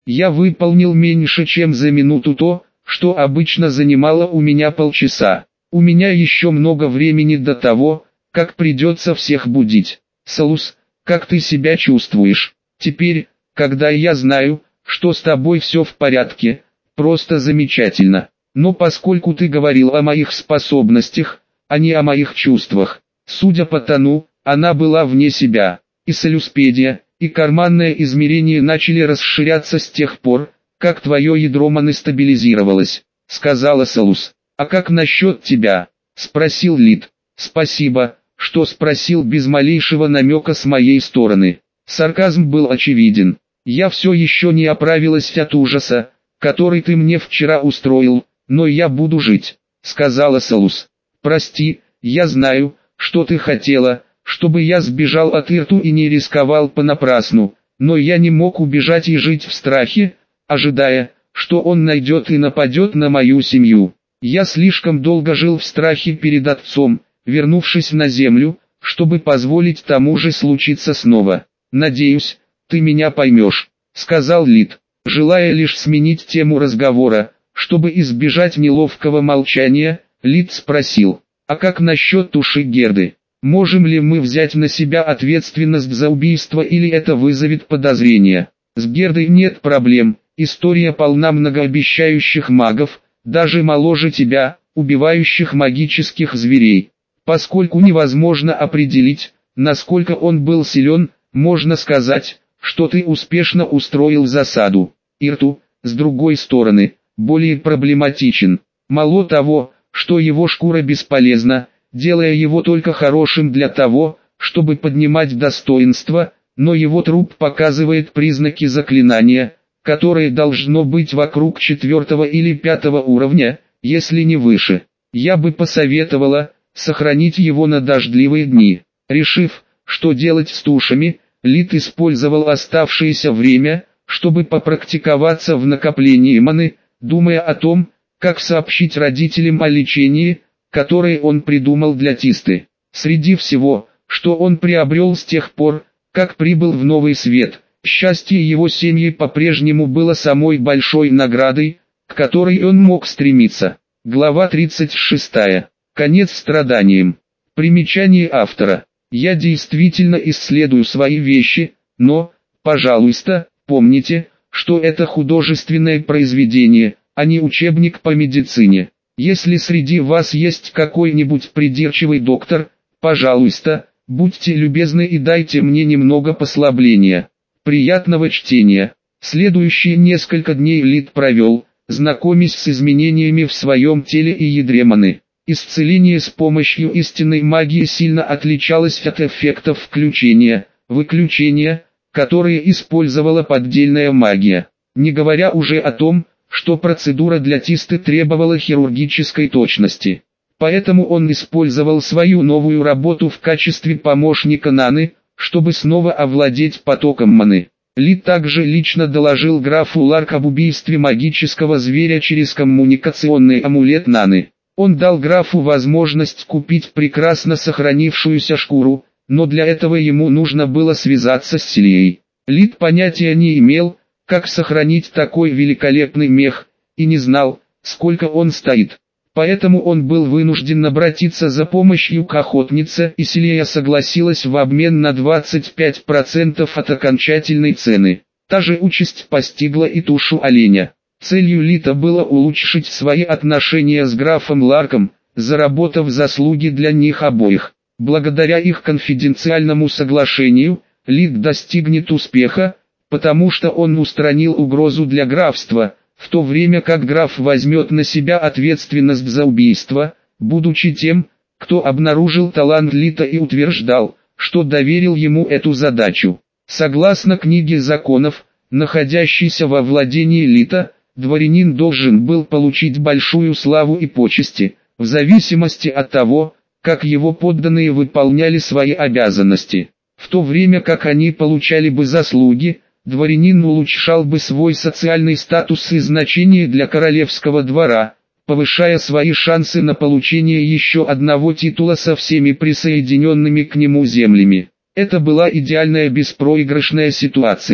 Я выполнил меньше чем за минуту то, что обычно занимало у меня полчаса. У меня еще много времени до того, как придется всех будить. Салус, как ты себя чувствуешь? Теперь, когда я знаю, что с тобой все в порядке, просто замечательно. Но поскольку ты говорил о моих способностях, а не о моих чувствах, судя по тону, она была вне себя. И солюспедия, и карманное измерение начали расширяться с тех пор, как твое ядро маны стабилизировалось, сказала Салус. А как насчет тебя? Спросил Лид. Спасибо, что спросил без малейшего намека с моей стороны. Сарказм был очевиден. Я все еще не оправилась от ужаса, который ты мне вчера устроил, но я буду жить, сказала Салус. Прости, я знаю, что ты хотела, чтобы я сбежал от Ирту и не рисковал понапрасну, но я не мог убежать и жить в страхе, ожидая, что он найдет и нападет на мою семью. Я слишком долго жил в страхе перед отцом, вернувшись на землю, чтобы позволить тому же случиться снова. Надеюсь, ты меня поймешь, сказал Лид, желая лишь сменить тему разговора, чтобы избежать неловкого молчания. Лид спросил, а как насчет туши Герды? Можем ли мы взять на себя ответственность за убийство или это вызовет подозрения? С Гердой нет проблем, история полна многообещающих магов, даже моложе тебя, убивающих магических зверей. Поскольку невозможно определить, насколько он был силен, можно сказать, что ты успешно устроил засаду. Ирту, с другой стороны, более проблематичен. Мало того, что его шкура бесполезна, делая его только хорошим для того, чтобы поднимать достоинство, но его труп показывает признаки заклинания, которое должно быть вокруг 4 или 5 уровня, если не выше. Я бы посоветовала сохранить его на дождливые дни. Решив, что делать с тушами, Лид использовал оставшееся время, чтобы попрактиковаться в накоплении маны, думая о том, как сообщить родителям о лечении, которое он придумал для Тисты. Среди всего, что он приобрел с тех пор, как прибыл в Новый Свет, счастье его семьи по-прежнему было самой большой наградой, к которой он мог стремиться. Глава 36. Конец страданиям. Примечание автора. Я действительно исследую свои вещи, но, пожалуйста, помните, что это художественное произведение, а не учебник по медицине. Если среди вас есть какой-нибудь придирчивый доктор, пожалуйста, будьте любезны и дайте мне немного послабления. Приятного чтения. Следующие несколько дней Лид провел, знакомясь с изменениями в своем теле и ядре маны. Исцеление с помощью истинной магии сильно отличалось от эффектов включения, выключения, которые использовала поддельная магия. Не говоря уже о том, что процедура для Тисты требовала хирургической точности. Поэтому он использовал свою новую работу в качестве помощника Наны, чтобы снова овладеть потоком маны. Лид также лично доложил графу Ларк об убийстве магического зверя через коммуникационный амулет Наны. Он дал графу возможность купить прекрасно сохранившуюся шкуру, но для этого ему нужно было связаться с Селией. Лид понятия не имел, как сохранить такой великолепный мех, и не знал, сколько он стоит. Поэтому он был вынужден обратиться за помощью к охотнице, и Селия согласилась в обмен на 25% от окончательной цены. Та же участь постигла и тушу оленя. Целью Лита было улучшить свои отношения с графом Ларком, заработав заслуги для них обоих. Благодаря их конфиденциальному соглашению, Лит достигнет успеха, потому что он устранил угрозу для графства, в то время как граф возьмет на себя ответственность за убийство, будучи тем, кто обнаружил талант Лита и утверждал, что доверил ему эту задачу. Согласно книге законов, находящейся во владении Лита, дворянин должен был получить большую славу и почести, в зависимости от того, как его подданные выполняли свои обязанности. В то время как они получали бы заслуги, дворянин улучшал бы свой социальный статус и значение для королевского двора, повышая свои шансы на получение еще одного титула со всеми присоединенными к нему землями. Это была идеальная беспроигрышная ситуация.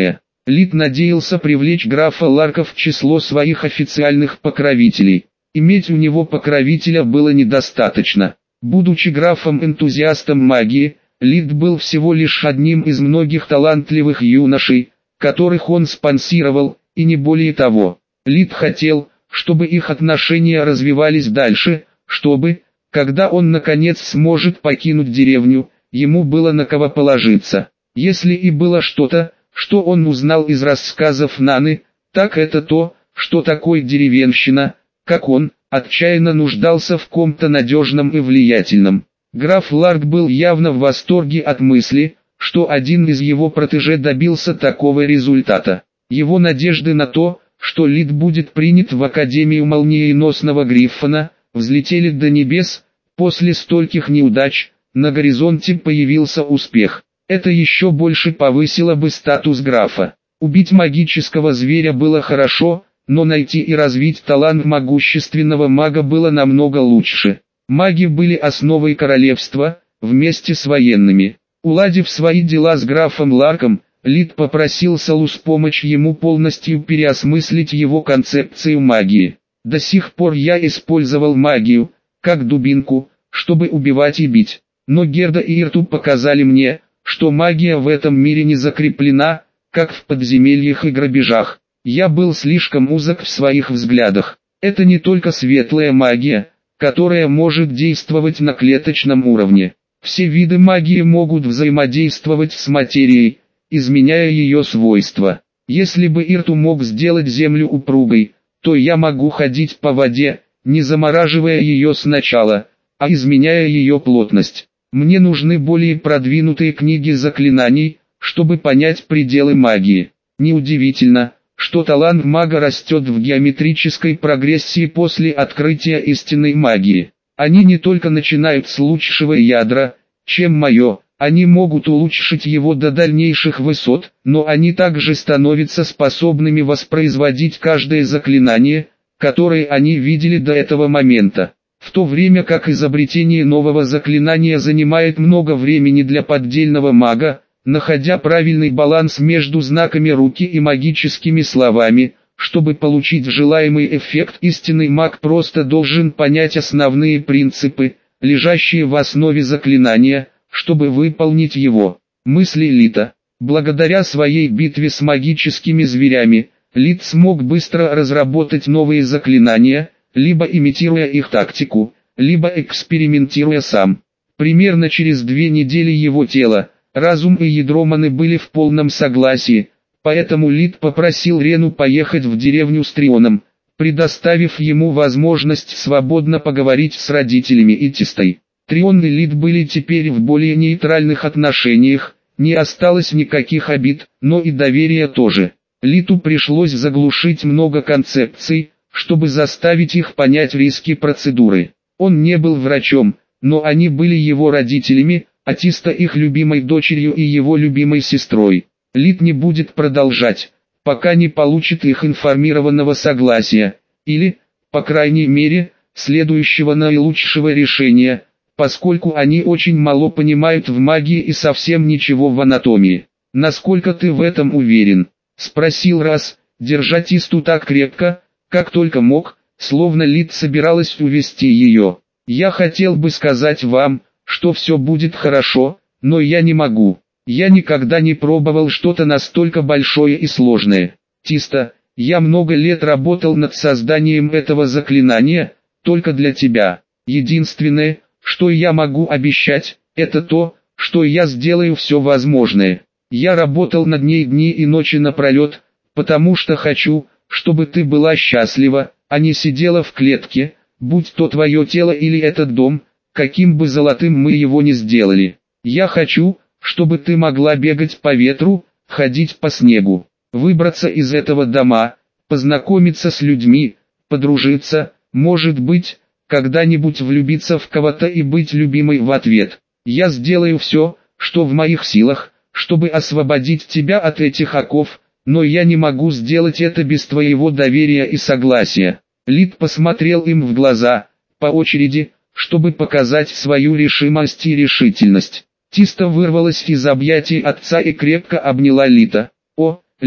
Лид надеялся привлечь графа Ларка в число своих официальных покровителей. Иметь у него покровителя было недостаточно. Будучи графом-энтузиастом магии, Лид был всего лишь одним из многих талантливых юношей, которых он спонсировал, и не более того. Лид хотел, чтобы их отношения развивались дальше, чтобы, когда он наконец сможет покинуть деревню, ему было на кого положиться. Если и было что-то, что он узнал из рассказов Наны, так это то, что такой деревенщина, как он, отчаянно нуждался в ком-то надежном и влиятельном. Граф Ларк был явно в восторге от мысли, что один из его протеже добился такого результата. Его надежды на то, что Лид будет принят в Академию Молниеносного Гриффона, взлетели до небес. После стольких неудач, на горизонте появился успех. Это еще больше повысило бы статус графа. Убить магического зверя было хорошо, но найти и развить талант могущественного мага было намного лучше. Маги были основой королевства, вместе с военными. Уладив свои дела с графом Ларком, Лид попросил Салус помочь ему полностью переосмыслить его концепцию магии. До сих пор я использовал магию, как дубинку, чтобы убивать и бить. Но Герда и Ирту показали мне, что магия в этом мире не закреплена, как в подземельях и грабежах. Я был слишком узок в своих взглядах. Это не только светлая магия, которая может действовать на клеточном уровне. Все виды магии могут взаимодействовать с материей, изменяя ее свойства. Если бы Ирту мог сделать землю упругой, то я могу ходить по воде, не замораживая ее сначала, а изменяя ее плотность. Мне нужны более продвинутые книги заклинаний, чтобы понять пределы магии. Неудивительно, что талант мага растет в геометрической прогрессии после открытия истинной магии. Они не только начинают с лучшего ядра, чем мое, они могут улучшить его до дальнейших высот, но они также становятся способными воспроизводить каждое заклинание, которое они видели до этого момента. В то время как изобретение нового заклинания занимает много времени для поддельного мага, находя правильный баланс между знаками руки и магическими словами, чтобы получить желаемый эффект, истинный маг просто должен понять основные принципы, лежащие в основе заклинания, чтобы выполнить его. Мысли Лита. Благодаря своей битве с магическими зверями, Лит смог быстро разработать новые заклинания, либо имитируя их тактику, либо экспериментируя сам. Примерно через 2 недели его тело, разум и ядро маны были в полном согласии, поэтому Лид попросил Рену поехать в деревню с Трионом, предоставив ему возможность свободно поговорить с родителями и Тистой. Трион и Лид были теперь в более нейтральных отношениях, не осталось никаких обид, но и доверия тоже. Литу пришлось заглушить много концепций, чтобы заставить их понять риски процедуры. Он не был врачом, но они были его родителями, а Тиста их любимой дочерью и его любимой сестрой. Лит не будет продолжать, пока не получит их информированного согласия, или, по крайней мере, следующего наилучшего решения, поскольку они очень мало понимают в магии и совсем ничего в анатомии. «Насколько ты в этом уверен?» — спросил Раз, держа Тисту так крепко, как только мог, словно Лид собиралась увести ее. «Я хотел бы сказать вам, что все будет хорошо, но я не могу. Я никогда не пробовал что-то настолько большое и сложное. Тиста, я много лет работал над созданием этого заклинания, только для тебя. Единственное, что я могу обещать, это то, что я сделаю все возможное. Я работал над ней дни и ночи напролет, потому что хочу, чтобы ты была счастлива, а не сидела в клетке, будь то твое тело или этот дом, каким бы золотым мы его ни сделали. Я хочу, чтобы ты могла бегать по ветру, ходить по снегу, выбраться из этого дома, познакомиться с людьми, подружиться, может быть, когда-нибудь влюбиться в кого-то и быть любимой в ответ. Я сделаю все, что в моих силах, чтобы освободить тебя от этих оков, но я не могу сделать это без твоего доверия и согласия». Лид посмотрел им в глаза, по очереди, чтобы показать свою решимость и решительность. Тиста вырвалась из объятий отца и крепко обняла Лита. «О, Лид,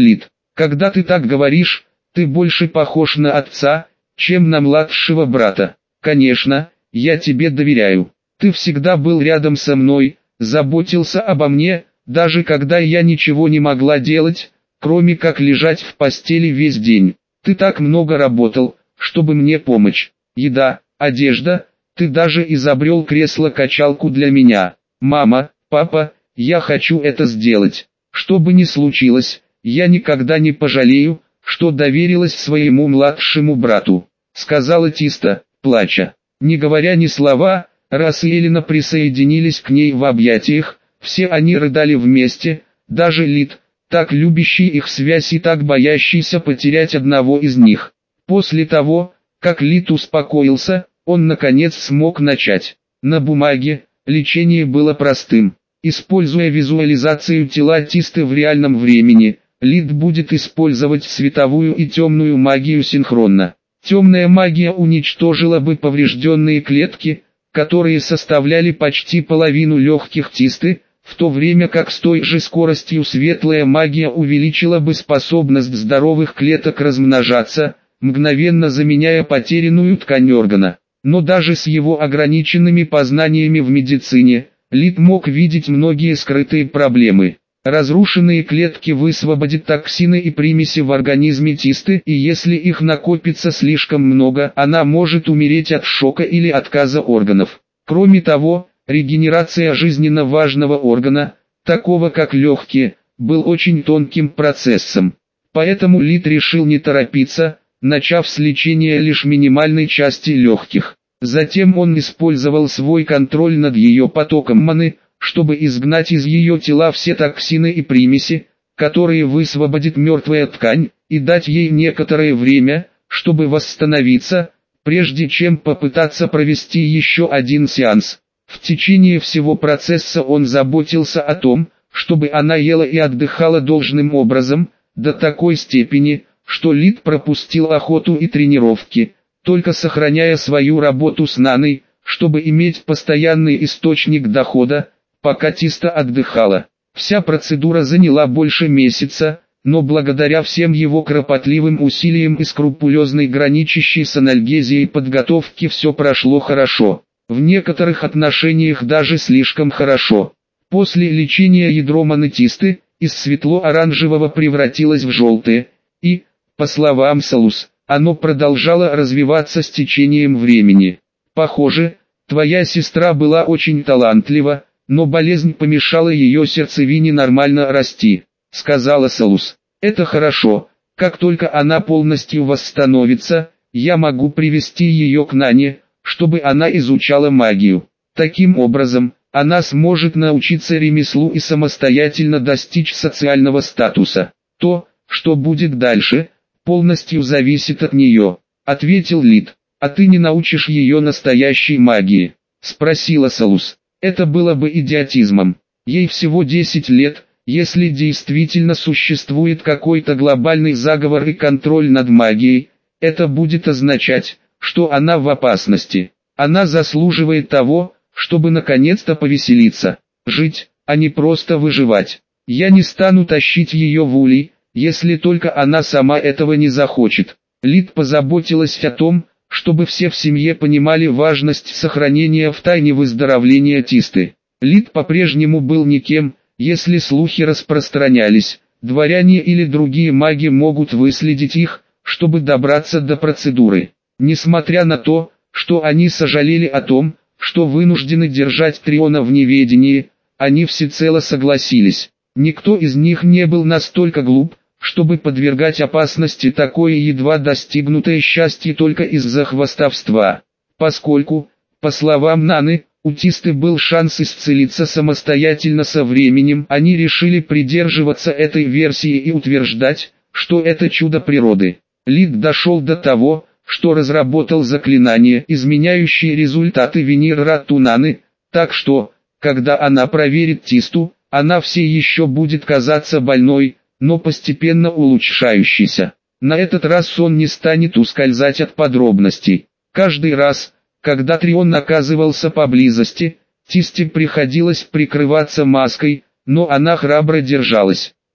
Когда ты так говоришь, ты больше похож на отца, чем на младшего брата. Конечно, я тебе доверяю. Ты всегда был рядом со мной, заботился обо мне, даже когда я ничего не могла делать, кроме как лежать в постели весь день. Ты так много работал, чтобы мне помочь. Еда, одежда, ты даже изобрел кресло-качалку для меня. Мама, папа, я хочу это сделать. Что бы ни случилось, я никогда не пожалею, что доверилась своему младшему брату, сказала Тиста, плача. Не говоря ни слова, Рас и Элина присоединились к ней в объятиях, все они рыдали вместе, даже Лид, так любящий их связь и так боящийся потерять одного из них. После того, как Лид успокоился, он наконец смог начать. На бумаге, лечение было простым. Используя визуализацию тела Тисты в реальном времени, Лид будет использовать световую и темную магию синхронно. Темная магия уничтожила бы поврежденные клетки, которые составляли почти половину легких Тисты, в то время как с той же скоростью светлая магия увеличила бы способность здоровых клеток размножаться, мгновенно заменяя потерянную ткань органа. Но даже с его ограниченными познаниями в медицине, Лид мог видеть многие скрытые проблемы. Разрушенные клетки высвободят токсины и примеси в организме Тисты, и если их накопится слишком много, она может умереть от шока или отказа органов. Кроме того, регенерация жизненно важного органа, такого как легкие, был очень тонким процессом. Поэтому Лид решил не торопиться, начав с лечения лишь минимальной части легких. Затем он использовал свой контроль над ее потоком маны, чтобы изгнать из ее тела все токсины и примеси, которые высвободит мертвая ткань, и дать ей некоторое время, чтобы восстановиться, прежде чем попытаться провести еще один сеанс. В течение всего процесса он заботился о том, чтобы она ела и отдыхала должным образом, до такой степени, что Лид пропустил охоту и тренировки, только сохраняя свою работу с Наной, чтобы иметь постоянный источник дохода, пока Тиста отдыхала. Вся процедура заняла больше месяца, но благодаря всем его кропотливым усилиям и скрупулезной граничащей с анальгезией подготовки все прошло хорошо. В некоторых отношениях даже слишком хорошо. После лечения ядро маны Тисты, из светло-оранжевого превратилось в желтое, и, по словам Салус, оно продолжало развиваться с течением времени. Похоже, твоя сестра была очень талантлива, но болезнь помешала ее сердцевине нормально расти, сказала Салус. Это хорошо, как только она полностью восстановится, я могу привести ее к Нане, чтобы она изучала магию. Таким образом, она сможет научиться ремеслу и самостоятельно достичь социального статуса. То, что будет дальше, полностью зависит от нее, ответил Лид. А ты не научишь ее настоящей магии? Спросила Салус. Это было бы идиотизмом. Ей всего 10 лет, если действительно существует какой-то глобальный заговор и контроль над магией, это будет означать, что она в опасности. Она заслуживает того, чтобы наконец-то повеселиться, жить, а не просто выживать. Я не стану тащить ее в улей, если только она сама этого не захочет. Лид позаботилась о том, чтобы все в семье понимали важность сохранения в тайне выздоровления Тисты. Лид по-прежнему был никем, если слухи распространялись, дворяне или другие маги могут выследить их, чтобы добраться до процедуры. Несмотря на то, что они сожалели о том, что вынуждены держать Триона в неведении, они всецело согласились. Никто из них не был настолько глуп, чтобы подвергать опасности такое едва достигнутое счастье только из-за хвастовства. Поскольку, по словам Наны, у Тисты был шанс исцелиться самостоятельно со временем, они решили придерживаться этой версии и утверждать, что это чудо природы. Лид дошел до того, что разработал заклинание, изменяющее результаты Венеррату Наны, так что, когда она проверит Тисту, она все еще будет казаться больной, но постепенно улучшающийся. На этот раз он не станет ускользать от подробностей. Каждый раз, когда Трион оказывался поблизости, Тисте приходилось прикрываться маской, но она храбро держалась.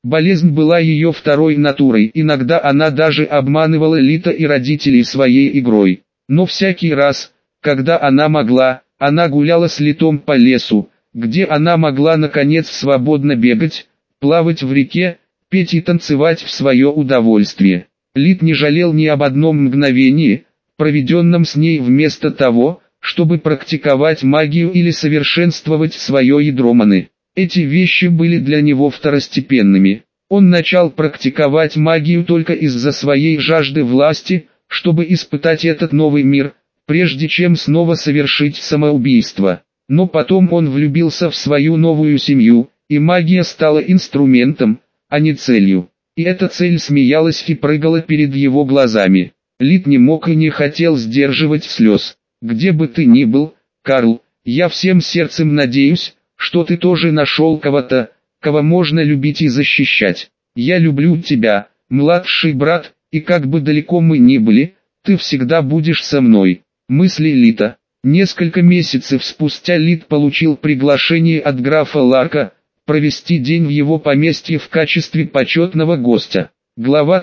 Болезнь была ее второй натурой, иногда она даже обманывала Лита и родителей своей игрой. Но всякий раз, когда она могла, она гуляла с Литом по лесу, где она могла наконец свободно бегать, плавать в реке, петь и танцевать в свое удовольствие. Лит не жалел ни об одном мгновении, проведенном с ней, вместо того, чтобы практиковать магию или совершенствовать свое ядро маны. Эти вещи были для него второстепенными. Он начал практиковать магию только из-за своей жажды власти, чтобы испытать этот новый мир, прежде чем снова совершить самоубийство. Но потом он влюбился в свою новую семью, и магия стала инструментом, а не целью. И эта цель смеялась и прыгала перед его глазами. Лит не мог и не хотел сдерживать слез. «Где бы ты ни был, Карл, я всем сердцем надеюсь, что ты тоже нашел кого-то, кого можно любить и защищать. Я люблю тебя, младший брат, и как бы далеко мы ни были, ты всегда будешь со мной». Мысли Лита. Несколько месяцев спустя Лит получил приглашение от графа Ларка провести день в его поместье в качестве почетного гостя. Глава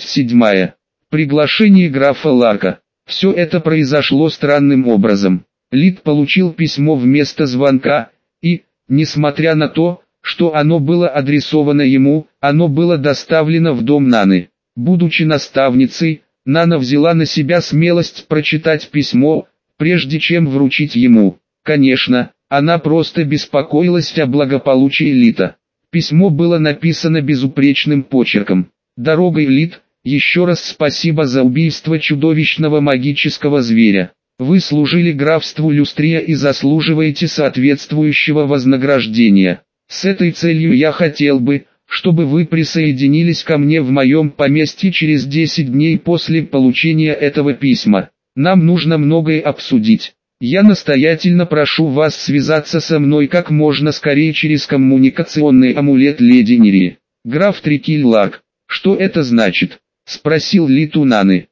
37. Приглашение графа Ларка. Все это произошло странным образом. Лит получил письмо вместо звонка, и, несмотря на то, что оно было адресовано ему, оно было доставлено в дом Наны. Будучи наставницей, Нана взяла на себя смелость прочитать письмо, прежде чем вручить ему. Конечно, она просто беспокоилась о благополучии Лита. Письмо было написано безупречным почерком. «Дорогой, Лит, еще раз спасибо за убийство чудовищного магического зверя. Вы служили графству Люстрия и заслуживаете соответствующего вознаграждения. С этой целью я хотел бы, чтобы вы присоединились ко мне в моем поместье через 10 дней после получения этого письма. Нам нужно многое обсудить. Я настоятельно прошу вас связаться со мной как можно скорее через коммуникационный амулет Леди Нири». Граф Трикиль Ларк. «Что это значит?» — спросил Лит у Наны.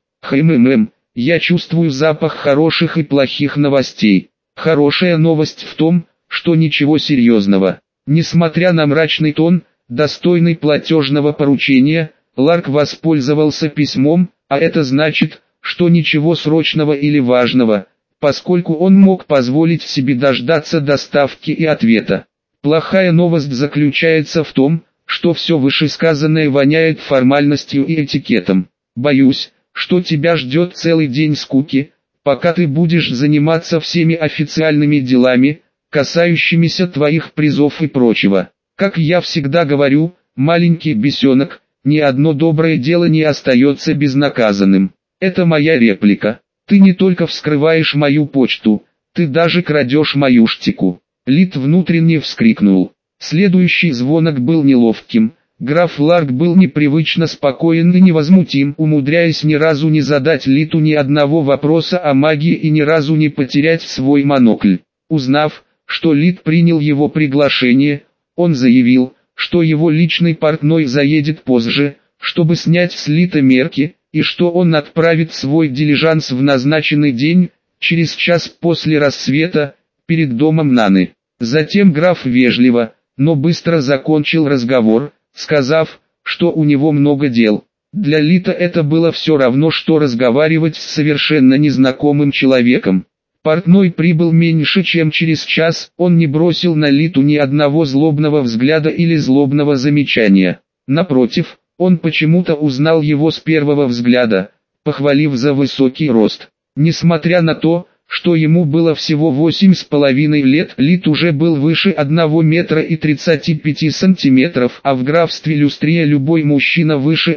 Я чувствую запах хороших и плохих новостей. Хорошая новость в том, что ничего серьезного. Несмотря на мрачный тон, достойный платежного поручения, Ларк воспользовался письмом, а это значит, что ничего срочного или важного, поскольку он мог позволить себе дождаться доставки и ответа. Плохая новость заключается в том, что все вышесказанное воняет формальностью и этикетом. Боюсь, что тебя ждет целый день скуки, пока ты будешь заниматься всеми официальными делами, касающимися твоих призов и прочего. Как я всегда говорю, маленький бесенок, ни одно доброе дело не остается безнаказанным. Это моя реплика. Ты не только вскрываешь мою почту, ты даже крадешь мою штику. Лит внутренне вскрикнул. Следующий звонок был неловким. Граф Ларк был непривычно спокоен и невозмутим, умудряясь ни разу не задать Литу ни одного вопроса о магии и ни разу не потерять свой монокль. Узнав, что Лит принял его приглашение, он заявил, что его личный портной заедет позже, чтобы снять с Лита мерки, и что он отправит свой дилижанс в назначенный день, через час после рассвета, перед домом Наны. Затем граф вежливо, но быстро закончил разговор, сказав, что у него много дел. Для Лита это было все равно, что разговаривать с совершенно незнакомым человеком. Портной прибыл меньше чем через час, он не бросил на Литу ни одного злобного взгляда или злобного замечания. Напротив, он почему-то узнал его с первого взгляда, похвалив за высокий рост. Несмотря на то, что ему было всего 8,5 лет, Лит уже был выше 1 метра и 35 сантиметров, а в графстве Люстрия любой мужчина выше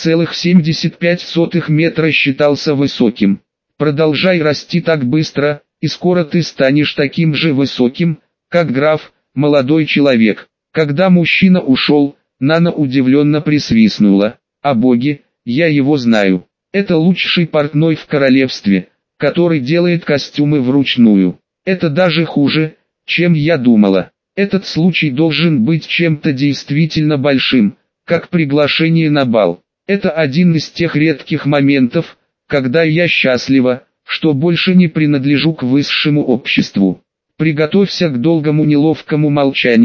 1,75 метра считался высоким. Продолжай расти так быстро, и скоро ты станешь таким же высоким, как граф, молодой человек. Когда мужчина ушел, Нана удивленно присвистнула. О боги, я его знаю. Это лучший портной в королевстве, который делает костюмы вручную. Это даже хуже, чем я думала. Этот случай должен быть чем-то действительно большим, как приглашение на бал. Это один из тех редких моментов, когда я счастлива, что больше не принадлежу к высшему обществу. Приготовься к долгому неловкому молчанию,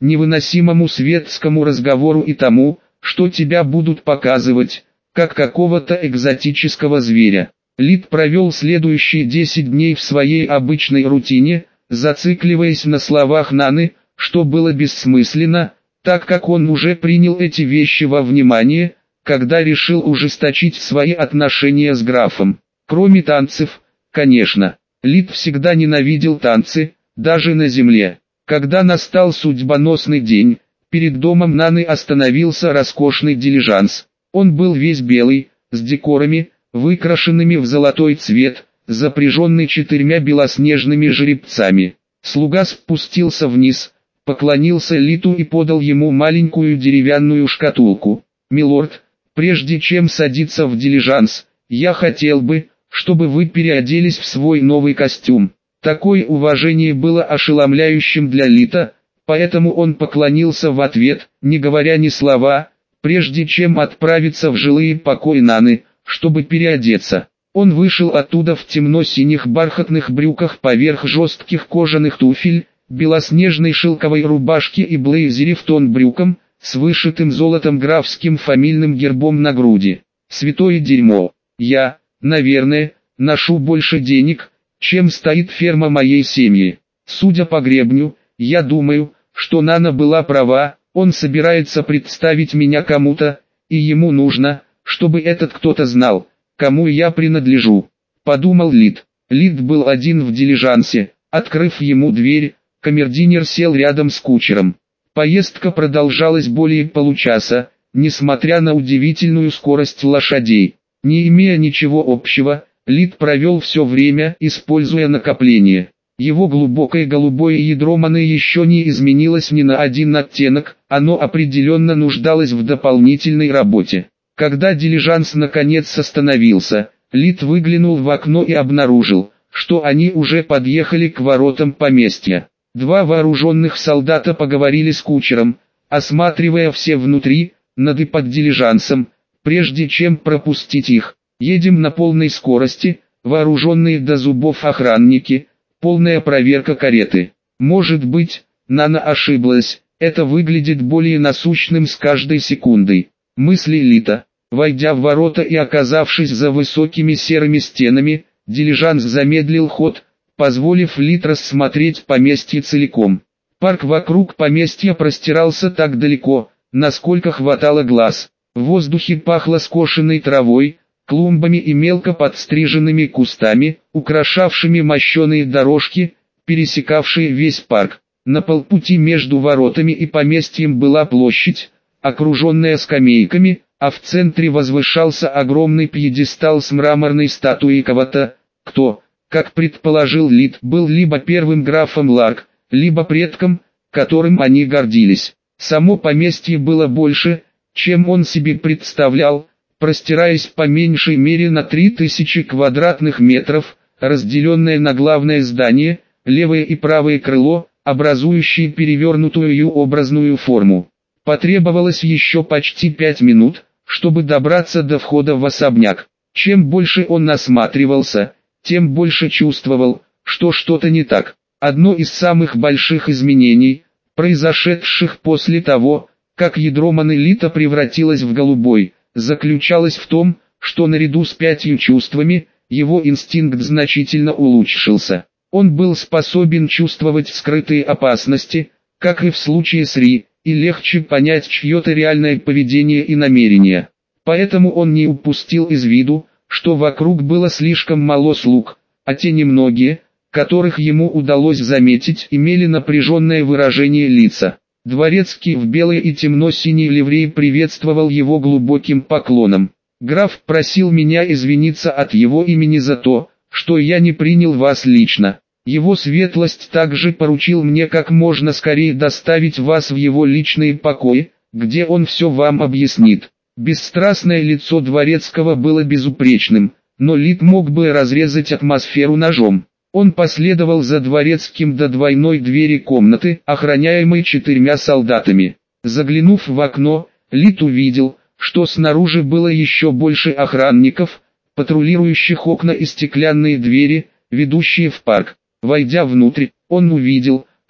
невыносимому светскому разговору и тому, что тебя будут показывать, как какого-то экзотического зверя. Лид провел следующие 10 дней в своей обычной рутине, зацикливаясь на словах Наны, что было бессмысленно, так как он уже принял эти вещи во внимание, когда решил ужесточить свои отношения с графом. Кроме танцев, конечно, Лид всегда ненавидел танцы, даже на земле. Когда настал судьбоносный день, перед домом Наны остановился роскошный дилижанс. Он был весь белый, с декорами, выкрашенными в золотой цвет, запряженный 4 белоснежными жеребцами. Слуга спустился вниз, поклонился Литу и подал ему маленькую деревянную шкатулку. «Милорд, прежде чем садиться в дилижанс, я хотел бы, чтобы вы переоделись в свой новый костюм». Такое уважение было ошеломляющим для Лита, поэтому он поклонился в ответ, не говоря ни слова, прежде чем отправиться в жилые покои Наны, чтобы переодеться. Он вышел оттуда в темно-синих бархатных брюках поверх жестких кожаных туфель, белоснежной шелковой рубашке и блейзере в тон брюкам, с вышитым золотом графским фамильным гербом на груди. Святое дерьмо. Я, наверное, ношу больше денег, чем стоит ферма моей семьи. Судя по гребню, я думаю, что Нана была права, он собирается представить меня кому-то, и ему нужно, чтобы этот кто-то знал, кому я принадлежу. Подумал Лид. Лид был один в дилижансе. Открыв ему дверь, камердинер сел рядом с кучером. Поездка продолжалась более получаса, несмотря на удивительную скорость лошадей. Не имея ничего общего, Лид провел все время, используя накопление. Его глубокое голубое ядро маны еще не изменилось ни на один оттенок, оно определенно нуждалось в дополнительной работе. Когда дилижанс наконец остановился, Лид выглянул в окно и обнаружил, что они уже подъехали к воротам поместья. 2 вооруженных солдата поговорили с кучером, осматривая все внутри, над и под дилижансом, прежде чем пропустить их. «Едем на полной скорости, вооруженные до зубов охранники, полная проверка кареты». Может быть, Нана ошиблась, это выглядит более насущным с каждой секундой. Мысли Лита. Войдя в ворота и оказавшись за высокими серыми стенами, дилижанс замедлил ход, позволив Лит рассмотреть поместье целиком. Парк вокруг поместья простирался так далеко, насколько хватало глаз. В воздухе пахло скошенной травой, клумбами и мелко подстриженными кустами, украшавшими мощеные дорожки, пересекавшие весь парк. На полпути между воротами и поместьем была площадь, окруженная скамейками, а в центре возвышался огромный пьедестал с мраморной статуей кого-то, кто, как предположил Лид, был либо первым графом Ларк, либо предком, которым они гордились. Само поместье было больше, чем он себе представлял, простираясь по меньшей мере на 3000 квадратных метров, разделенное на главное здание, левое и правое крыло, образующие перевернутую U-образную форму. Потребовалось еще почти 5 минут, чтобы добраться до входа в особняк. Чем больше он осматривался, тем больше чувствовал, что что-то не так. Одно из самых больших изменений, произошедших после того, как ядро маны Лита превратилось в голубой, заключалось в том, что наряду с 5 чувствами, его инстинкт значительно улучшился. Он был способен чувствовать скрытые опасности, как и в случае с Ри, и легче понять чье-то реальное поведение и намерения. Поэтому он не упустил из виду, что вокруг было слишком мало слуг, а те немногие, которых ему удалось заметить, имели напряженное выражение лица. Дворецкий в белой и темно-синей ливреи приветствовал его глубоким поклоном. «Граф просил меня извиниться от его имени за то, что я не принял вас лично. Его светлость также поручил мне как можно скорее доставить вас в его личные покои, где он все вам объяснит». Бесстрастное лицо дворецкого было безупречным, но Лид мог бы разрезать атмосферу ножом. Он последовал за дворецким до двойной двери комнаты, охраняемой 4 солдатами. Заглянув в окно, Лид увидел, что снаружи было еще больше охранников, патрулирующих окна и стеклянные двери, ведущие в парк. Войдя внутрь, он увидел,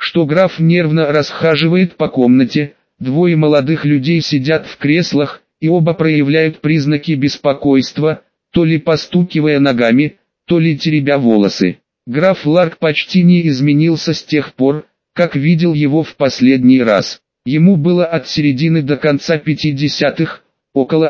что граф нервно расхаживает по комнате, двое молодых людей сидят в креслах, и оба проявляют признаки беспокойства, то ли постукивая ногами, то ли теребя волосы. Граф Ларк почти не изменился с тех пор, как видел его в последний раз. Ему было от середины до конца 50-х, около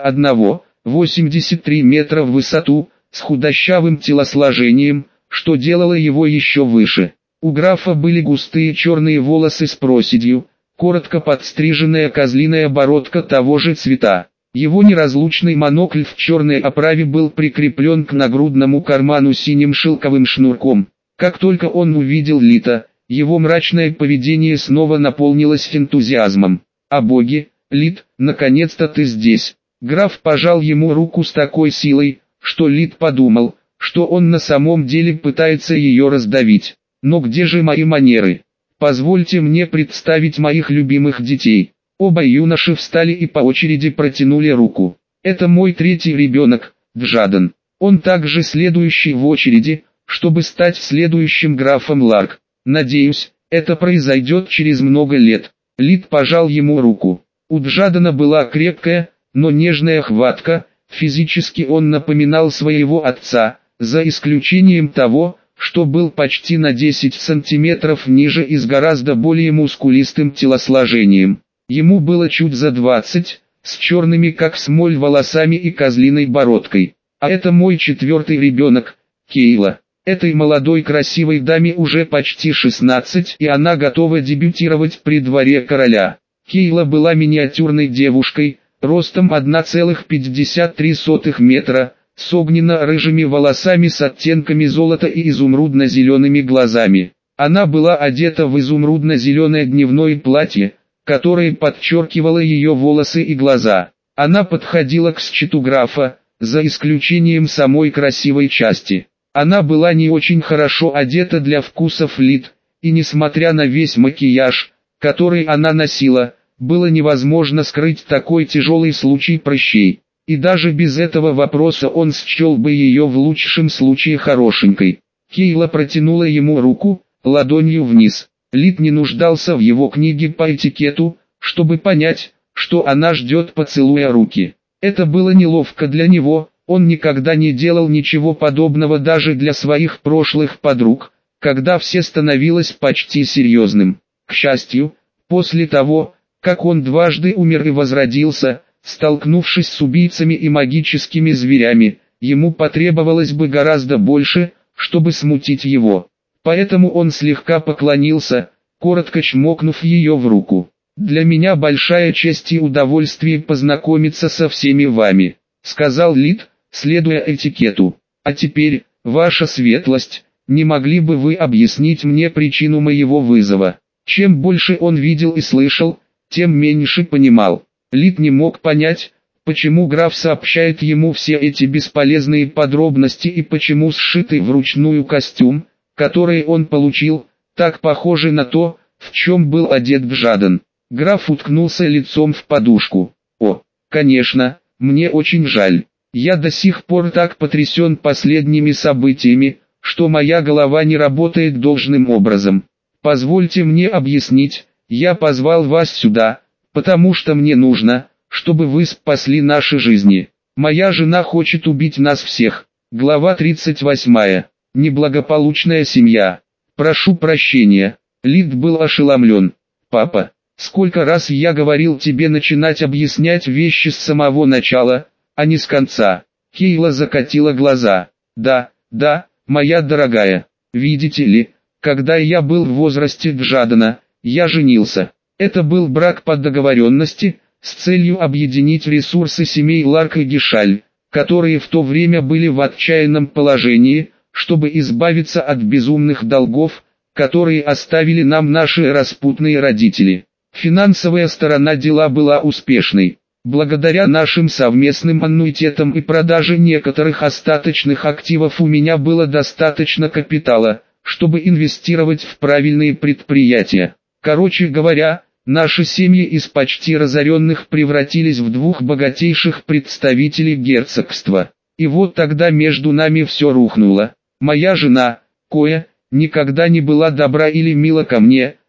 1,83 метра в высоту, с худощавым телосложением, что делало его еще выше. У графа были густые черные волосы с проседью, коротко подстриженная козлиная бородка того же цвета. Его неразлучный монокль в черной оправе был прикреплен к нагрудному карману синим шелковым шнурком. Как только он увидел Лита, его мрачное поведение снова наполнилось энтузиазмом. «О боги, Лит, наконец-то ты здесь!» Граф пожал ему руку с такой силой, что Лит подумал, что он на самом деле пытается ее раздавить. «Но где же мои манеры? Позвольте мне представить моих любимых детей». Оба юноши встали и по очереди протянули руку. «Это мой третий ребенок, Джадан. Он также следующий в очереди, чтобы стать следующим графом Ларк. Надеюсь, это произойдет через много лет». Лит пожал ему руку. У Джадана была крепкая, но нежная хватка, физически он напоминал своего отца, за исключением того, что был почти на 10 сантиметров ниже и с гораздо более мускулистым телосложением. Ему было чуть за 20, с черными как смоль волосами и козлиной бородкой. А это мой четвертый ребенок, Кейла. Этой молодой красивой даме уже почти 16, и она готова дебютировать при дворе короля. Кейла была миниатюрной девушкой, ростом 1,53 метра, с огненно-рыжими волосами с оттенками золота и изумрудно-зелеными глазами. Она была одета в изумрудно-зеленое дневное платье, которое подчеркивало ее волосы и глаза. Она подходила к счету графа, за исключением самой красивой части. Она была не очень хорошо одета для вкусов Лит, и несмотря на весь макияж, который она носила, было невозможно скрыть такой тяжелый случай прыщей. И даже без этого вопроса он счел бы ее в лучшем случае хорошенькой. Кейла протянула ему руку, ладонью вниз. Лит не нуждался в его книге по этикету, чтобы понять, что она ждет поцелуя руки. Это было неловко для него, он никогда не делал ничего подобного даже для своих прошлых подруг, когда все становилось почти серьезным. К счастью, после того, как он дважды умер и возродился, столкнувшись с убийцами и магическими зверями, ему потребовалось бы гораздо больше, чтобы смутить его. Поэтому он слегка поклонился, коротко чмокнув ее в руку. «Для меня большая честь и удовольствие познакомиться со всеми вами», — сказал Лит, следуя этикету. «А теперь, ваша светлость, не могли бы вы объяснить мне причину моего вызова?» Чем больше он видел и слышал, тем меньше понимал. Лит не мог понять, почему граф сообщает ему все эти бесполезные подробности и почему сшитый вручную костюм, который он получил, так похожий на то, в чем был одет Джадан. Граф уткнулся лицом в подушку. «О, конечно, мне очень жаль. Я до сих пор так потрясен последними событиями, что моя голова не работает должным образом. Позвольте мне объяснить, я позвал вас сюда, потому что мне нужно, чтобы вы спасли наши жизни. Моя жена хочет убить нас всех». Глава 38. Неблагополучная семья. «Прошу прощения». Лит был ошеломлен. «Папа, сколько раз я говорил тебе начинать объяснять вещи с самого начала, а не с конца». Кейла закатила глаза. «Да, моя дорогая, видите ли, когда я был в возрасте Джадана, я женился. Это был брак по договоренности, с целью объединить ресурсы семей Ларк и Гишаль, которые в то время были в отчаянном положении, чтобы избавиться от безумных долгов, которые оставили нам наши распутные родители. Финансовая сторона дела была успешной. Благодаря нашим совместным аннуитетам и продаже некоторых остаточных активов у меня было достаточно капитала, чтобы инвестировать в правильные предприятия. Короче говоря, наши семьи из почти разоренных превратились в двух богатейших представителей герцогства. И вот тогда между нами все рухнуло. Моя жена, Коя, никогда не была добра или мила ко мне,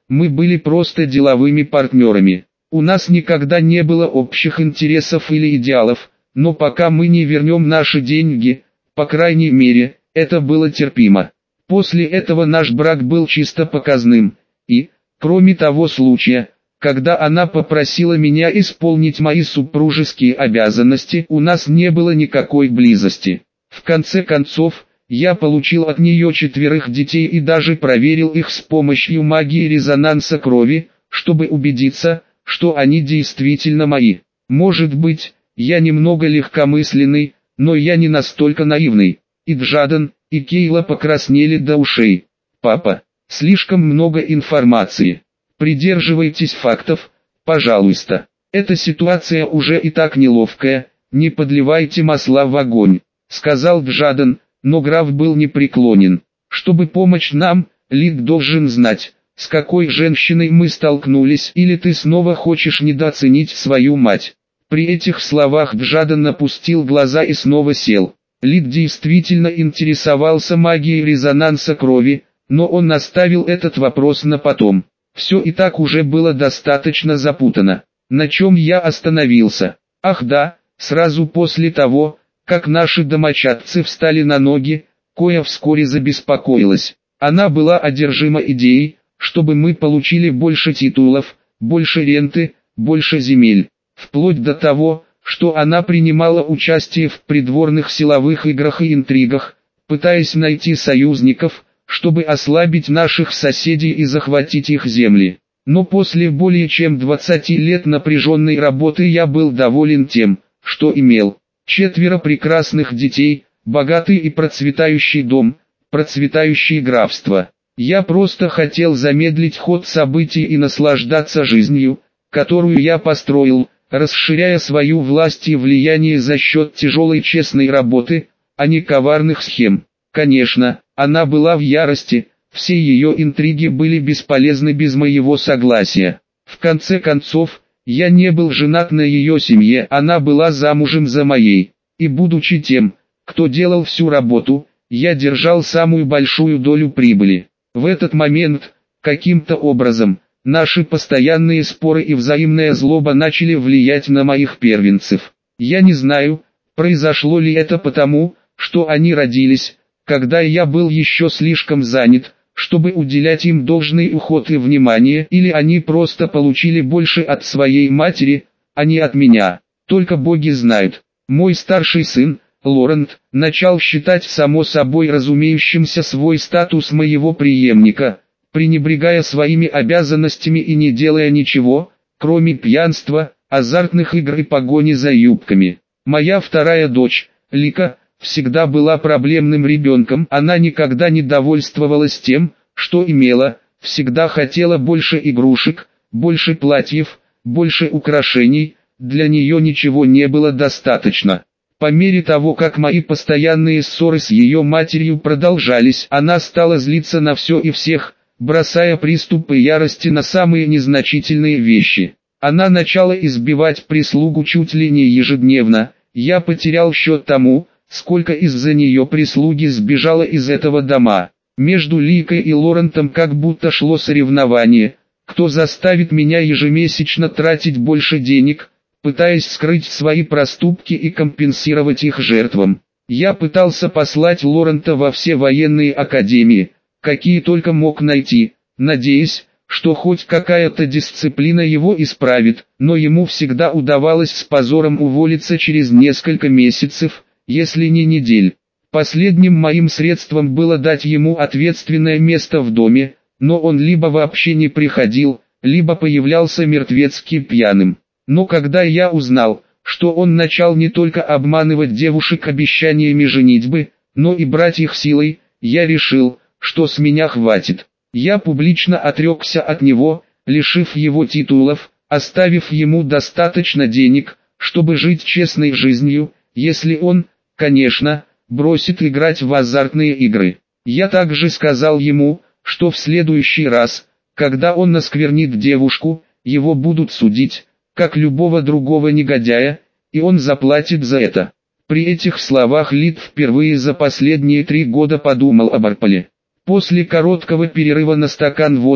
мы были просто деловыми партнерами. У нас никогда не было общих интересов или идеалов, но пока мы не вернем наши деньги, по крайней мере, это было терпимо. После этого наш брак был чисто показным, и, кроме того случая, когда она попросила меня исполнить мои супружеские обязанности, у нас не было никакой близости. В конце концов, я получил от нее 4 детей и даже проверил их с помощью магии резонанса крови, чтобы убедиться, что они действительно мои. Может быть, я немного легкомысленный, но я не настолько наивный. И Джадан, и Кейла покраснели до ушей. Папа, слишком много информации. Придерживайтесь фактов, пожалуйста. Эта ситуация уже и так неловкая, не подливайте масла в огонь, сказал Джадан, но граф был непреклонен. Чтобы помочь нам, Лид должен знать, с какой женщиной мы столкнулись, или ты снова хочешь недооценить свою мать. При этих словах Джадан опустил глаза и снова сел. Лид действительно интересовался магией резонанса крови, но он оставил этот вопрос на потом. Все и так уже было достаточно запутано. На чем я остановился? Ах да, сразу после того, как наши домочадцы встали на ноги, Коя вскоре забеспокоилась. Она была одержима идеей, чтобы мы получили больше титулов, больше ренты, больше земель. Вплоть до того, что она принимала участие в придворных силовых играх и интригах, пытаясь найти союзников, чтобы ослабить наших соседей и захватить их земли. Но после более чем 20 лет напряженной работы я был доволен тем, что имел 4 прекрасных детей, богатый и процветающий дом, процветающее графство. Я просто хотел замедлить ход событий и наслаждаться жизнью, которую я построил, расширяя свою власть и влияние за счет тяжелой честной работы, а не коварных схем. Конечно, она была в ярости, все ее интриги были бесполезны без моего согласия. В конце концов, я не был женат на ее семье, она была замужем за моей. И будучи тем, кто делал всю работу, я держал самую большую долю прибыли. В этот момент, каким-то образом, наши постоянные споры и взаимная злоба начали влиять на моих первенцев. Я не знаю, произошло ли это потому, что они родились, когда я был еще слишком занят, чтобы уделять им должный уход и внимание, или они просто получили больше от своей матери, а не от меня. Только боги знают. Мой старший сын, Лорент, начал считать само собой разумеющимся свой статус моего преемника, пренебрегая своими обязанностями и не делая ничего, кроме пьянства, азартных игр и погони за юбками. Моя вторая дочь, Лика, всегда была проблемным ребенком, она никогда не довольствовалась тем, что имела, всегда хотела больше игрушек, больше платьев, больше украшений, для нее ничего не было достаточно. По мере того, как мои постоянные ссоры с ее матерью продолжались, она стала злиться на все и всех, бросая приступы ярости на самые незначительные вещи. Она начала избивать прислугу чуть ли не ежедневно, я потерял счет тому, сколько из-за нее прислуги сбежало из этого дома. Между Ликой и Лорентом как будто шло соревнование, кто заставит меня ежемесячно тратить больше денег, пытаясь скрыть свои проступки и компенсировать их жертвам. Я пытался послать Лорента во все военные академии, какие только мог найти, надеясь, что хоть какая-то дисциплина его исправит, но ему всегда удавалось с позором уволиться через несколько месяцев, если не недель. Последним моим средством было дать ему ответственное место в доме, но он либо вообще не приходил, либо появлялся мертвецки пьяным. Но когда я узнал, что он начал не только обманывать девушек обещаниями женитьбы, но и брать их силой, я решил, что с меня хватит. Я публично отрекся от него, лишив его титулов, оставив ему достаточно денег, чтобы жить честной жизнью, если он, конечно, бросит играть в азартные игры. Я также сказал ему, что в следующий раз, когда он осквернит девушку, его будут судить, как любого другого негодяя, и он заплатит за это. При этих словах Лид впервые за последние 3 года подумал об Арполе. После короткого перерыва на стакан воды,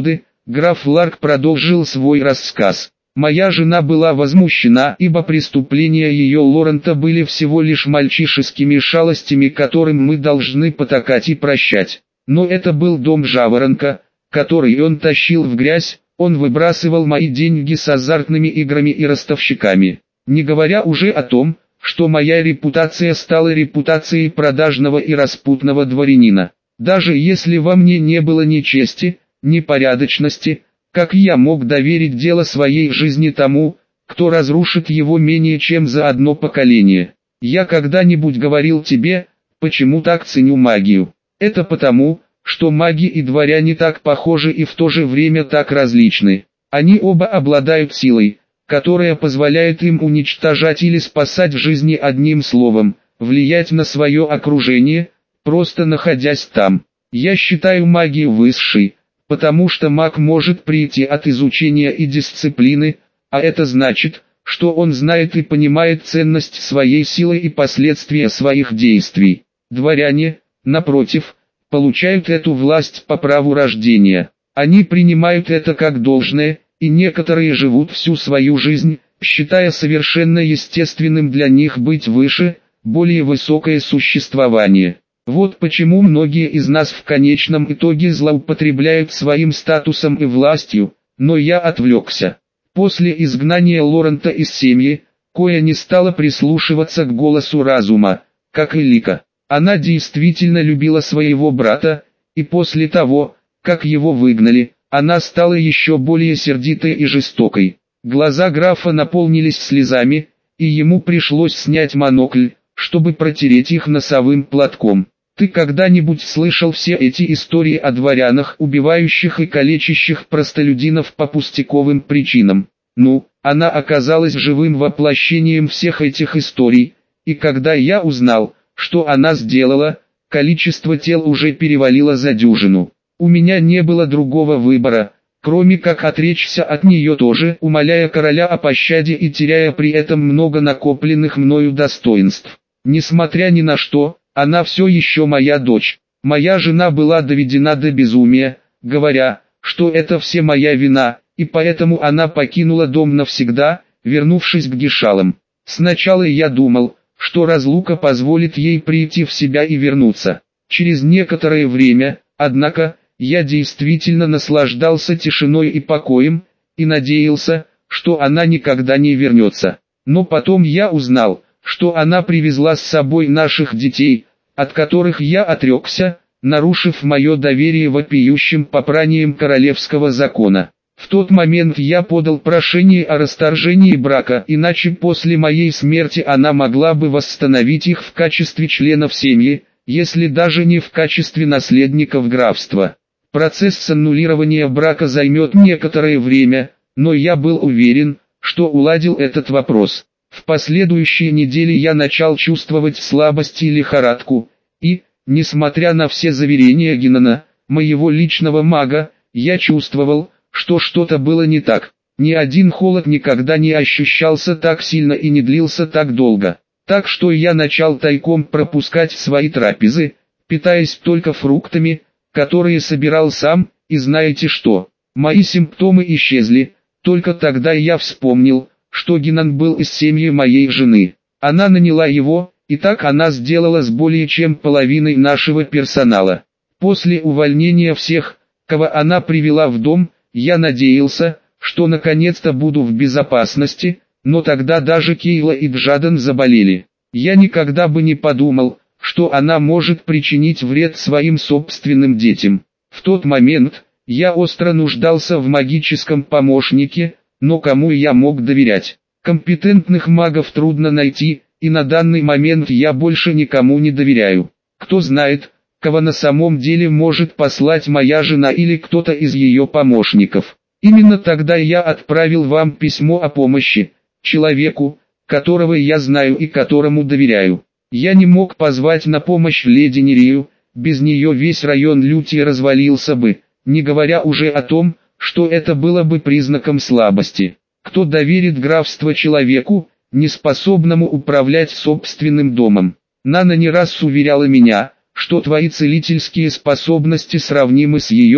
Граф Ларк продолжил свой рассказ. Моя жена была возмущена, ибо преступления ее Лорента были всего лишь мальчишескими шалостями, которым мы должны потакать и прощать. Но это был дом Жаворонка, который он тащил в грязь, он выбрасывал мои деньги с азартными играми и ростовщиками. Не говоря уже о том, что моя репутация стала репутацией продажного и распутного дворянина. Даже если во мне не было ни чести, ни порядочности, как я мог доверить дело своей жизни тому, кто разрушит его менее чем за одно поколение? Я когда-нибудь говорил тебе, почему так ценю магию? Это потому, что маги и дворяне так похожи и в то же время так различны. Они оба обладают силой, которая позволяет им уничтожать или спасать жизни одним словом, влиять на свое окружение, просто находясь там. Я считаю магию высшей, потому что маг может прийти от изучения и дисциплины, а это значит, что он знает и понимает ценность своей силы и последствия своих действий. Дворяне, напротив, получают эту власть по праву рождения. Они принимают это как должное, и некоторые живут всю свою жизнь, считая совершенно естественным для них быть выше, более высокое существование. Вот почему многие из нас в конечном итоге злоупотребляют своим статусом и властью, но я отвлекся. После изгнания Лорента из семьи, Коя не стала прислушиваться к голосу разума, как и Лика. Она действительно любила своего брата, и после того, как его выгнали, она стала еще более сердитой и жестокой. Глаза графа наполнились слезами, и ему пришлось снять монокль, чтобы протереть их носовым платком. Ты когда-нибудь слышал все эти истории о дворянах, убивающих и калечащих простолюдинов по пустяковым причинам? Ну, она оказалась живым воплощением всех этих историй, и когда я узнал, что она сделала, количество тел уже перевалило за дюжину. У меня не было другого выбора, кроме как отречься от нее тоже, умоляя короля о пощаде и теряя при этом много накопленных мною достоинств. Несмотря ни на что, она все еще моя дочь. Моя жена была доведена до безумия, говоря, что это все моя вина, и поэтому она покинула дом навсегда, вернувшись к Гешалам. Сначала я думал, что разлука позволит ей прийти в себя и вернуться. Через некоторое время, однако, я действительно наслаждался тишиной и покоем, и надеялся, что она никогда не вернется. Но потом я узнал, что она привезла с собой наших детей, от которых я отрекся, нарушив мое доверие вопиющим попранием королевского закона. В тот момент я подал прошение о расторжении брака, иначе после моей смерти она могла бы восстановить их в качестве членов семьи, если даже не в качестве наследников графства. Процесс аннулирования брака займет некоторое время, но я был уверен, что уладил этот вопрос. В последующие недели я начал чувствовать слабость и лихорадку, и, несмотря на все заверения Гинана, моего личного мага, я чувствовал, что что-то было не так. Ни один холод никогда не ощущался так сильно и не длился так долго. Так что я начал тайком пропускать свои трапезы, питаясь только фруктами, которые собирал сам, и знаете что? Мои симптомы исчезли, только тогда я вспомнил, что Гинан был из семьи моей жены. Она наняла его, и так она сделала с более чем половиной нашего персонала. После увольнения всех, кого она привела в дом, я надеялся, что наконец-то буду в безопасности, но тогда даже Кейла и Джадан заболели. Я никогда бы не подумал, что она может причинить вред своим собственным детям. В тот момент, я остро нуждался в магическом помощнике, но кому я мог доверять? Компетентных магов трудно найти, и на данный момент я больше никому не доверяю. Кто знает, кого на самом деле может послать моя жена или кто-то из ее помощников. Именно тогда я отправил вам письмо о помощи, человеку, которого я знаю и которому доверяю. Я не мог позвать на помощь леди Нерию, без нее весь район Лютии развалился бы, не говоря уже о том, что это было бы признаком слабости. Кто доверит графство человеку, неспособному управлять собственным домом? Нана не раз уверяла меня, что твои целительские способности сравнимы с ее,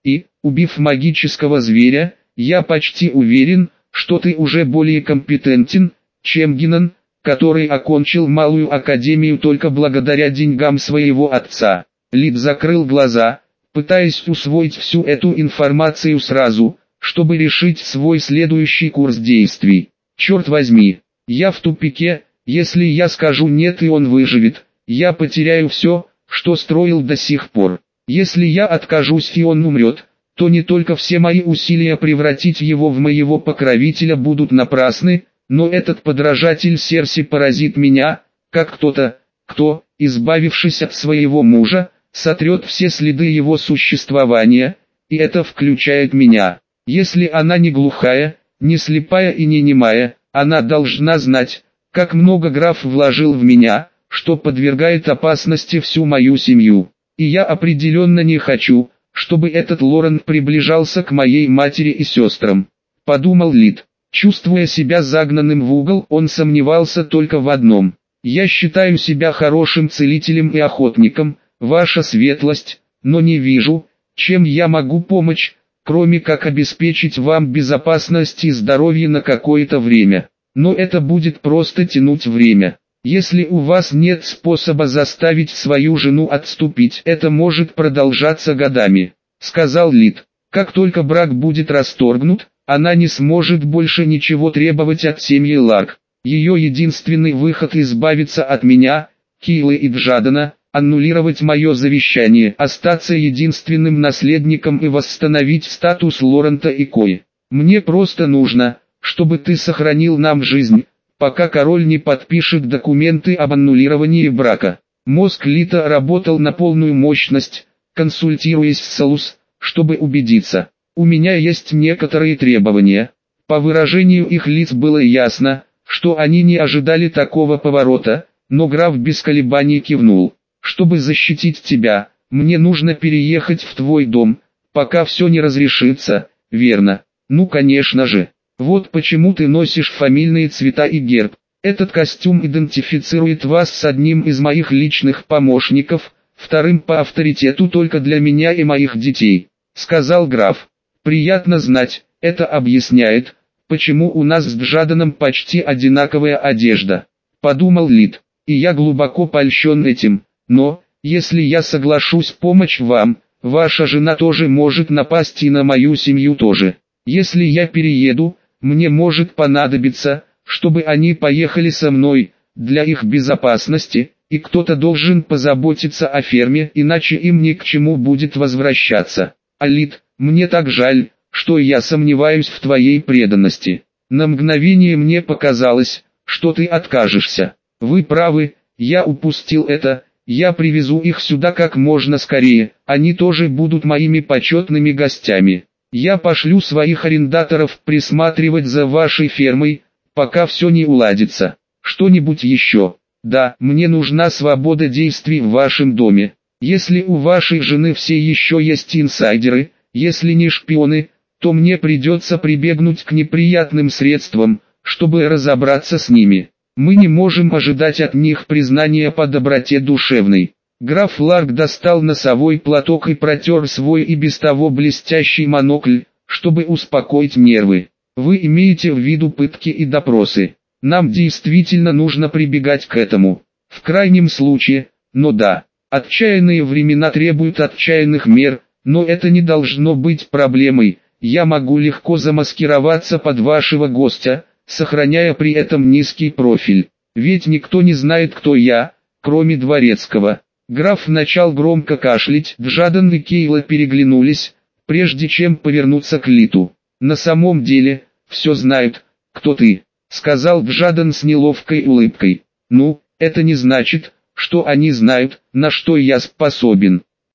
И, убив магического зверя, я почти уверен, что ты уже более компетентен, чем Гинан, который окончил малую академию только благодаря деньгам своего отца. Лид закрыл глаза, пытаясь усвоить всю эту информацию сразу, чтобы решить свой следующий курс действий. Черт возьми, я в тупике, если я скажу нет и он выживет, я потеряю все, что строил до сих пор. Если я откажусь и он умрет, то не только все мои усилия превратить его в моего покровителя будут напрасны, но этот подражатель Серси поразит меня, как кто-то, кто, избавившись от своего мужа, сотрет все следы его существования, и это включает меня. Если она не глухая, не слепая и не немая, она должна знать, как много граф вложил в меня, что подвергает опасности всю мою семью. И я определенно не хочу, чтобы этот Лорент приближался к моей матери и сестрам. Подумал Лид. Чувствуя себя загнанным в угол, он сомневался только в одном. Я считаю себя хорошим целителем и охотником, ваша светлость, но не вижу, чем я могу помочь, кроме как обеспечить вам безопасность и здоровье на какое-то время. Но это будет просто тянуть время. Если у вас нет способа заставить свою жену отступить, это может продолжаться годами, сказал Лид. Как только брак будет расторгнут, она не сможет больше ничего требовать от семьи Ларк. Ее единственный выход избавиться от меня, Килы и Джадана, аннулировать мое завещание, остаться единственным наследником и восстановить статус Лорента и Кои. Мне просто нужно, чтобы ты сохранил нам жизнь, пока король не подпишет документы об аннулировании брака. Мозг Лита работал на полную мощность, консультируясь с Салус, чтобы убедиться. У меня есть некоторые требования. По выражению их лиц было ясно, что они не ожидали такого поворота, но граф без колебаний кивнул. Чтобы защитить тебя, мне нужно переехать в твой дом, пока все не разрешится, верно? Ну конечно же. Вот почему ты носишь фамильные цвета и герб. Этот костюм идентифицирует вас с одним из моих личных помощников, вторым по авторитету только для меня и моих детей, сказал граф. Приятно знать, это объясняет, почему у нас с Джаданом почти одинаковая одежда, подумал Лид, и я глубоко польщен этим, но, если я соглашусь помочь вам, ваша жена тоже может напасть и на мою семью тоже. Если я перееду, мне может понадобиться, чтобы они поехали со мной, для их безопасности, и кто-то должен позаботиться о ферме, иначе им ни к чему будет возвращаться. Алид, мне так жаль, что я сомневаюсь в твоей преданности. На мгновение мне показалось, что ты откажешься. Вы правы, я упустил это, я привезу их сюда как можно скорее, они тоже будут моими почетными гостями. Я пошлю своих арендаторов присматривать за вашей фермой, пока все не уладится. Что-нибудь еще? Да, мне нужна свобода действий в вашем доме. Если у вашей жены все еще есть инсайдеры, если не шпионы, то мне придется прибегнуть к неприятным средствам, чтобы разобраться с ними. Мы не можем ожидать от них признания по доброте душевной. Граф Ларк достал носовой платок и протер свой и без того блестящий монокль, чтобы успокоить нервы. Вы имеете в виду пытки и допросы. Нам действительно нужно прибегать к этому. В крайнем случае, но да, отчаянные времена требуют отчаянных мер, но это не должно быть проблемой. Я могу легко замаскироваться под вашего гостя, сохраняя при этом низкий профиль. Ведь никто не знает, кто я, кроме дворецкого. Граф начал громко кашлять, Джадан и Кейла переглянулись, прежде чем повернуться к Литу. «На самом деле, все знают, кто ты», — сказал Джадан с неловкой улыбкой. «Ну, это не значит, что они знают, на что я способен.